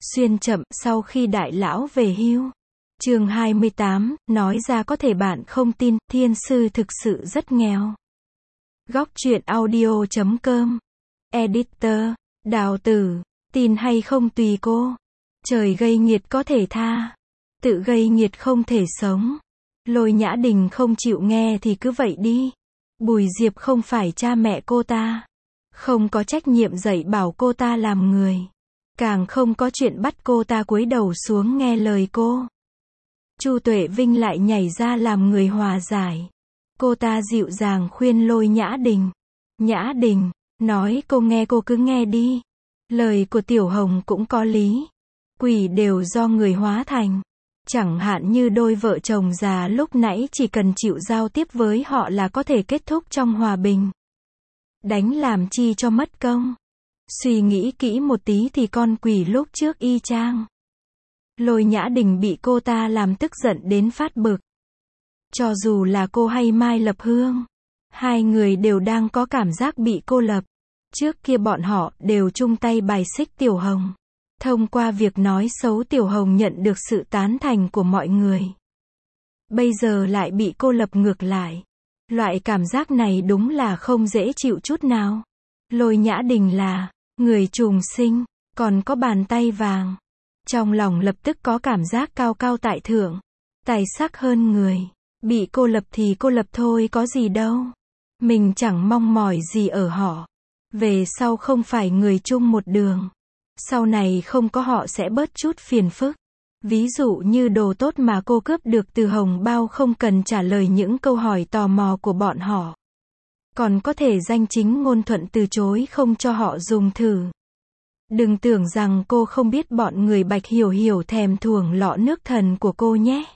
Xuyên chậm, sau khi đại lão về hưu. Chương 28, nói ra có thể bạn không tin, thiên sư thực sự rất nghèo. Góc truyện audio.com. Editor, Đào Tử, tin hay không tùy cô. Trời gây nghiệt có thể tha, tự gây nghiệt không thể sống. Lôi Nhã Đình không chịu nghe thì cứ vậy đi. Bùi Diệp không phải cha mẹ cô ta, không có trách nhiệm dạy bảo cô ta làm người, càng không có chuyện bắt cô ta cúi đầu xuống nghe lời cô. Chu Tuệ Vinh lại nhảy ra làm người hòa giải. Cô ta dịu dàng khuyên Lôi Nhã Đình. Nhã Đình, nói cô nghe, cô cứ nghe đi. Lời của Tiểu Hồng cũng có lý. Quỷ đều do người hóa thành. Chẳng hạn như đôi vợ chồng già lúc nãy chỉ cần chịu giao tiếp với họ là có thể kết thúc trong hòa bình. Đánh làm chi cho mất công. Suy nghĩ kỹ một tí thì con quỷ lúc trước y chang. Lôi Nhã Đình bị cô ta làm tức giận đến phát bực. Cho dù là cô hay Mai Lập Hương, hai người đều đang có cảm giác bị cô lập. Trước kia bọn họ đều chung tay bài xích Tiểu Hồng. Thông qua việc nói xấu Tiểu Hồng nhận được sự tán thành của mọi người. Bây giờ lại bị cô lập ngược lại. Loại cảm giác này đúng là không dễ chịu chút nào. Lôi Nhã Đình là người trùng sinh, còn có bàn tay vàng. Trong lòng lập tức có cảm giác cao cao tại thượng, tài sắc hơn người. Bị cô lập thì cô lập thôi có gì đâu. Mình chẳng mong mỏi gì ở họ. Về sau không phải người chung một đường. Sau này không có họ sẽ bớt chút phiền phức. Ví dụ như đồ tốt mà cô cướp được từ Hồng Bao không cần trả lời những câu hỏi tò mò của bọn họ. Còn có thể danh chính ngôn thuận từ chối không cho họ dùng thử. Đừng tưởng rằng cô không biết bọn người Bạch Hiểu Hiểu thèm thuồng lọ nước thần của cô nhé.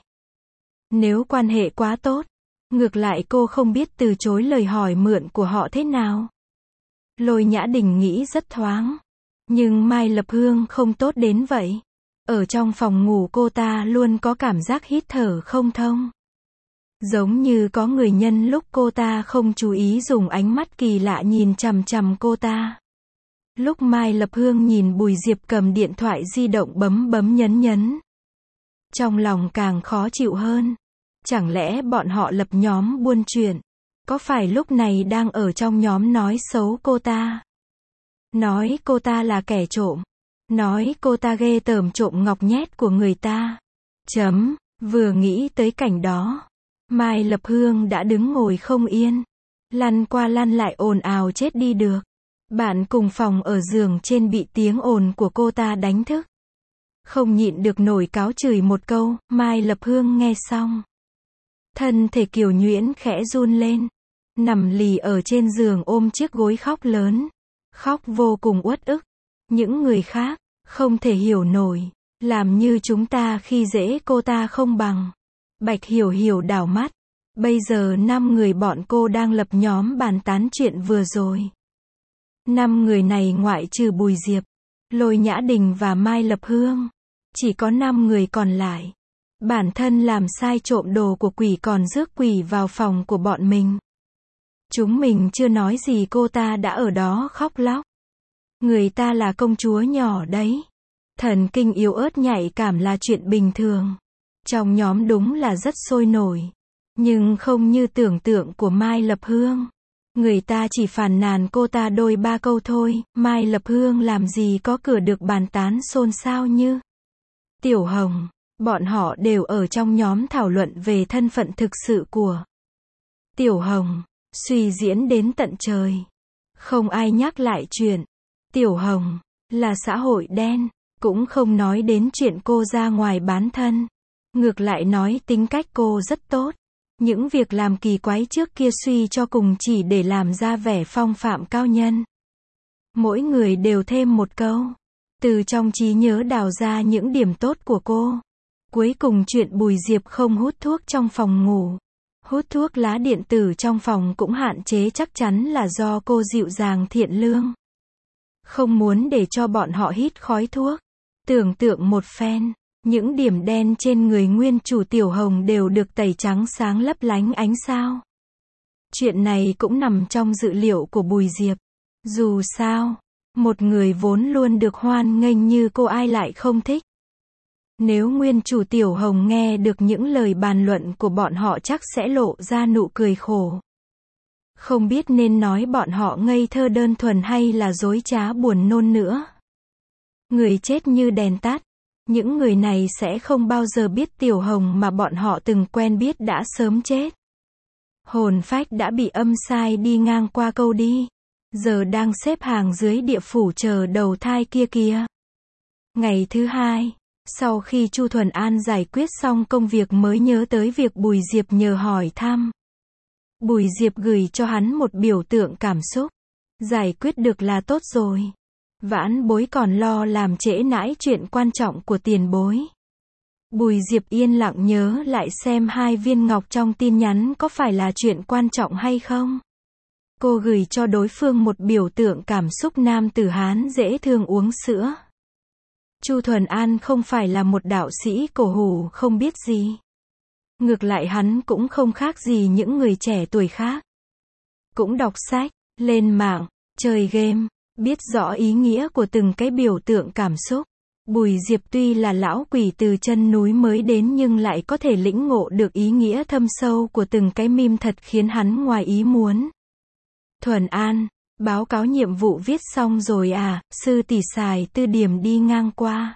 Nếu quan hệ quá tốt, ngược lại cô không biết từ chối lời hỏi mượn của họ thế nào. Lôi Nhã Đình nghĩ rất thoáng. Nhưng Mai Lập Hương không tốt đến vậy. Ở trong phòng ngủ cô ta luôn có cảm giác hít thở không thông. Giống như có người nhân lúc cô ta không chú ý dùng ánh mắt kỳ lạ nhìn chằm chằm cô ta. Lúc Mai Lập Hương nhìn Bùi Diệp cầm điện thoại di động bấm bấm nhấn nhấn. Trong lòng càng khó chịu hơn. Chẳng lẽ bọn họ lập nhóm buôn chuyện? Có phải lúc này đang ở trong nhóm nói xấu cô ta? Nói cô ta là kẻ trộm. Nói cô ta ghê tởm trộm ngọc nhét của người ta. Vừa nghĩ tới cảnh đó, Mai Lập Hương đã đứng ngồi không yên. Lăn qua lăn lại ồn ào chết đi được. Bạn cùng phòng ở giường trên bị tiếng ồn của cô ta đánh thức. Không nhịn được nổi cáo chửi một câu. Mai Lập Hương nghe xong, thân thể Kiều Nhuyễn khẽ run lên. Nằm lì ở trên giường ôm chiếc gối khóc lớn. Khóc vô cùng uất ức. Những người khác không thể hiểu nổi. Làm như chúng ta khi dễ cô ta không bằng. Bạch Hiểu Hiểu đảo mắt. Bây giờ 5 người bọn cô đang lập nhóm bàn tán chuyện vừa rồi. 5 người này ngoại trừ Bùi Diệp, Lôi Nhã Đình và Mai Lập Hương, chỉ có 5 người còn lại. Bản thân làm sai trộm đồ của quỷ còn rước quỷ vào phòng của bọn mình. Chúng mình chưa nói gì cô ta đã ở đó khóc lóc. Người ta là công chúa nhỏ đấy. Thần kinh yếu ớt nhạy cảm là chuyện bình thường. Trong nhóm đúng là rất sôi nổi. Nhưng không như tưởng tượng của Mai Lập Hương. Người ta chỉ phàn nàn cô ta đôi ba câu thôi. Mai Lập Hương làm gì có cửa được bàn tán xôn xao như Tiểu Hồng. Bọn họ đều ở trong nhóm thảo luận về thân phận thực sự của Tiểu Hồng. Suy diễn đến tận trời. Không ai nhắc lại chuyện Tiểu Hồng là xã hội đen. Cũng không nói đến chuyện cô ra ngoài bán thân. Ngược lại nói tính cách cô rất tốt. Những việc làm kỳ quái trước kia suy cho cùng chỉ để làm ra vẻ phong phạm cao nhân. Mỗi người đều thêm một câu. Từ trong trí nhớ đào ra những điểm tốt của cô. Cuối cùng chuyện Bùi Diệp không hút thuốc trong phòng ngủ. Hút thuốc lá điện tử trong phòng cũng hạn chế chắc chắn là do cô dịu dàng thiện lương. Không muốn để cho bọn họ hít khói thuốc. Tưởng tượng một phen. Những điểm đen trên người nguyên chủ Tiểu Hồng đều được tẩy trắng sáng lấp lánh ánh sao. Chuyện này cũng nằm trong dự liệu của Bùi Diệp. Dù sao, Một người vốn luôn được hoan nghênh như cô ai lại không thích. Nếu nguyên chủ Tiểu Hồng nghe được những lời bàn luận của bọn họ chắc sẽ lộ ra nụ cười khổ. Không biết nên nói bọn họ ngây thơ đơn thuần hay là dối trá buồn nôn nữa. Người chết như đèn tắt. Những người này sẽ không bao giờ biết Tiểu Hồng mà bọn họ từng quen biết đã sớm chết. Hồn phách đã bị âm sai đi ngang qua câu đi. Giờ đang xếp hàng dưới địa phủ chờ đầu thai kia kìa. Ngày thứ hai, sau khi Chu Thuần An giải quyết xong công việc mới nhớ tới việc Bùi Diệp nhờ hỏi thăm. Bùi Diệp gửi cho hắn một biểu tượng cảm xúc. Giải quyết được là tốt rồi. Vãn bối còn lo làm trễ nãi chuyện quan trọng của tiền bối. Bùi Diệp yên lặng nhớ lại xem 2 viên ngọc trong tin nhắn có phải là chuyện quan trọng hay không. Cô gửi cho đối phương một biểu tượng cảm xúc nam tử Hán dễ thương uống sữa. Chu Thuần An không phải là một đạo sĩ cổ hủ không biết gì. Ngược lại hắn cũng không khác gì những người trẻ tuổi khác. Cũng đọc sách, lên mạng, chơi game, biết rõ ý nghĩa của từng cái biểu tượng cảm xúc. Bùi Diệp tuy là lão quỷ từ chân núi mới đến nhưng lại có thể lĩnh ngộ được ý nghĩa thâm sâu của từng cái meme thật khiến hắn ngoài ý muốn. Thuần An, báo cáo nhiệm vụ viết xong rồi à, sư tỷ xài Tư Điểm đi ngang qua.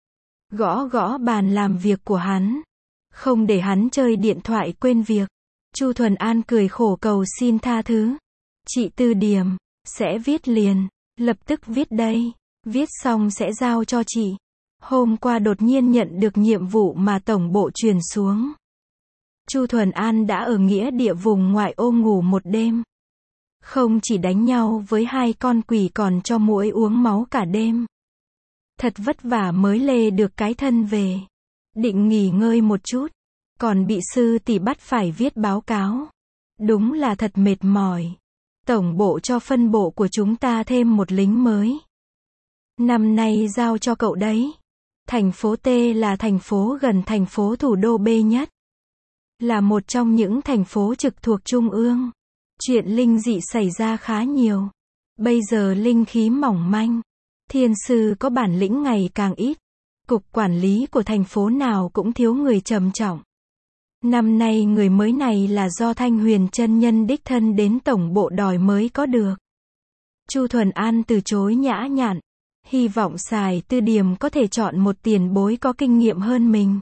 Gõ gõ bàn làm việc của hắn. Không để hắn chơi điện thoại quên việc. Chu Thuần An cười khổ cầu xin tha thứ. Chị Tư Điểm, sẽ viết liền, lập tức viết đây, viết xong sẽ giao cho chị. Hôm qua đột nhiên nhận được nhiệm vụ mà tổng bộ truyền xuống. Chu Thuần An đã ở nghĩa địa vùng ngoại ô ngủ một đêm. Không chỉ đánh nhau với 2 con quỷ còn cho muỗi uống máu cả đêm. Thật vất vả mới lê được cái thân về. Định nghỉ ngơi một chút. Còn bị sư tỷ bắt phải viết báo cáo. Đúng là thật mệt mỏi. Tổng bộ cho phân bộ của chúng ta thêm một lính mới. Năm nay giao cho cậu đấy. Thành phố T là thành phố gần thành phố thủ đô B nhất. Là một trong những thành phố trực thuộc Trung ương. Chuyện linh dị xảy ra khá nhiều. Bây giờ linh khí mỏng manh. Thiên sư có bản lĩnh ngày càng ít. Cục quản lý của thành phố nào cũng thiếu người trầm trọng. Năm nay người mới này là do Thanh Huyền chân nhân đích thân đến tổng bộ đòi mới có được. Chu Thuần An từ chối nhã nhặn. Hy vọng xài Tư Điểm có thể chọn một tiền bối có kinh nghiệm hơn mình.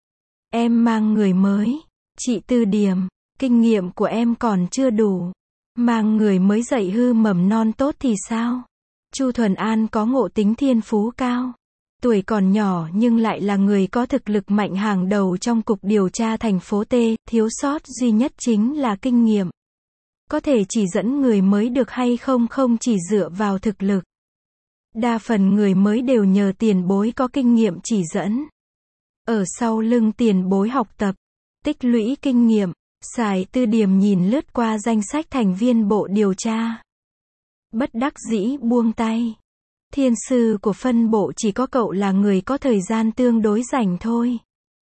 Em mang người mới. Chị Tư Điểm, kinh nghiệm của em còn chưa đủ. Mang người mới dạy hư mầm non tốt thì sao? Chu Thuần An có ngộ tính thiên phú cao. Tuổi còn nhỏ nhưng lại là người có thực lực mạnh hàng đầu trong cục điều tra thành phố T, thiếu sót duy nhất chính là kinh nghiệm. Có thể chỉ dẫn người mới được hay không không chỉ dựa vào thực lực. Đa phần người mới đều nhờ tiền bối có kinh nghiệm chỉ dẫn. Ở sau lưng tiền bối học tập, tích lũy kinh nghiệm, xài Tư Điểm nhìn lướt qua danh sách thành viên bộ điều tra. Bất đắc dĩ buông tay. Thiên sư của phân bộ chỉ có cậu là người có thời gian tương đối rảnh thôi.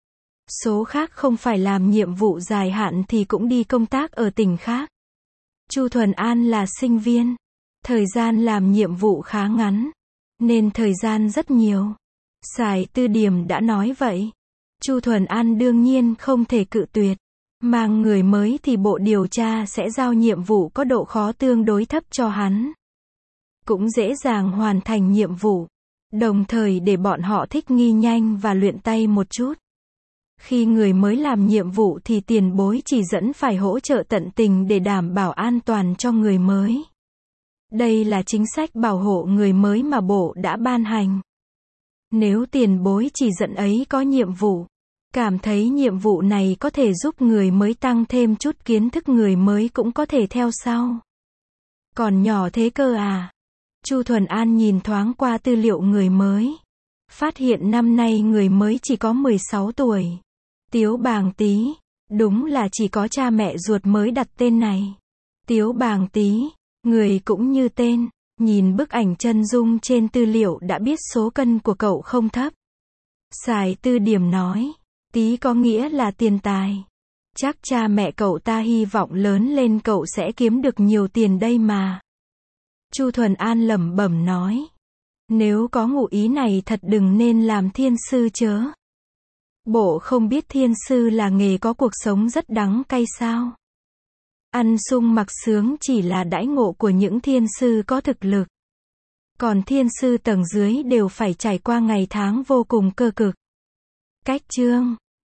Số khác không phải làm nhiệm vụ dài hạn thì cũng đi công tác ở tỉnh khác. Chu Thuần An là sinh viên. Thời gian làm nhiệm vụ khá ngắn. Nên thời gian rất nhiều. Xài Tư Điểm đã nói vậy. Chu Thuần An đương nhiên không thể cự tuyệt. Mang người mới thì bộ điều tra sẽ giao nhiệm vụ có độ khó tương đối thấp cho hắn. Cũng dễ dàng hoàn thành nhiệm vụ. Đồng thời để bọn họ thích nghi nhanh và luyện tay một chút. Khi người mới làm nhiệm vụ thì tiền bối chỉ dẫn phải hỗ trợ tận tình để đảm bảo an toàn cho người mới. Đây là chính sách bảo hộ người mới mà bộ đã ban hành. Nếu tiền bối chỉ dẫn ấy có nhiệm vụ, cảm thấy nhiệm vụ này có thể giúp người mới tăng thêm chút kiến thức người mới cũng có thể theo sau. Còn nhỏ thế cơ à? Chu Thuần An nhìn thoáng qua tư liệu người mới. Phát hiện năm nay người mới chỉ có 16 tuổi. Tiếu Bàng Tý. Đúng là chỉ có cha mẹ ruột mới đặt tên này. Tiếu Bàng Tý. Người cũng như tên. Nhìn bức ảnh chân dung trên tư liệu đã biết số cân của cậu không thấp. Xài Tư Điểm nói. Tý có nghĩa là tiền tài. Chắc cha mẹ cậu ta hy vọng lớn lên cậu sẽ kiếm được nhiều tiền đây mà. Chu Thuần An lẩm bẩm nói. Nếu có ngụ ý này thật đừng nên làm thiên sư chớ. Bộ không biết thiên sư là nghề có cuộc sống rất đắng cay sao? Ăn sung mặc sướng chỉ là đãi ngộ của những thiên sư có thực lực. Còn thiên sư tầng dưới đều phải trải qua ngày tháng vô cùng cơ cực. Cách chương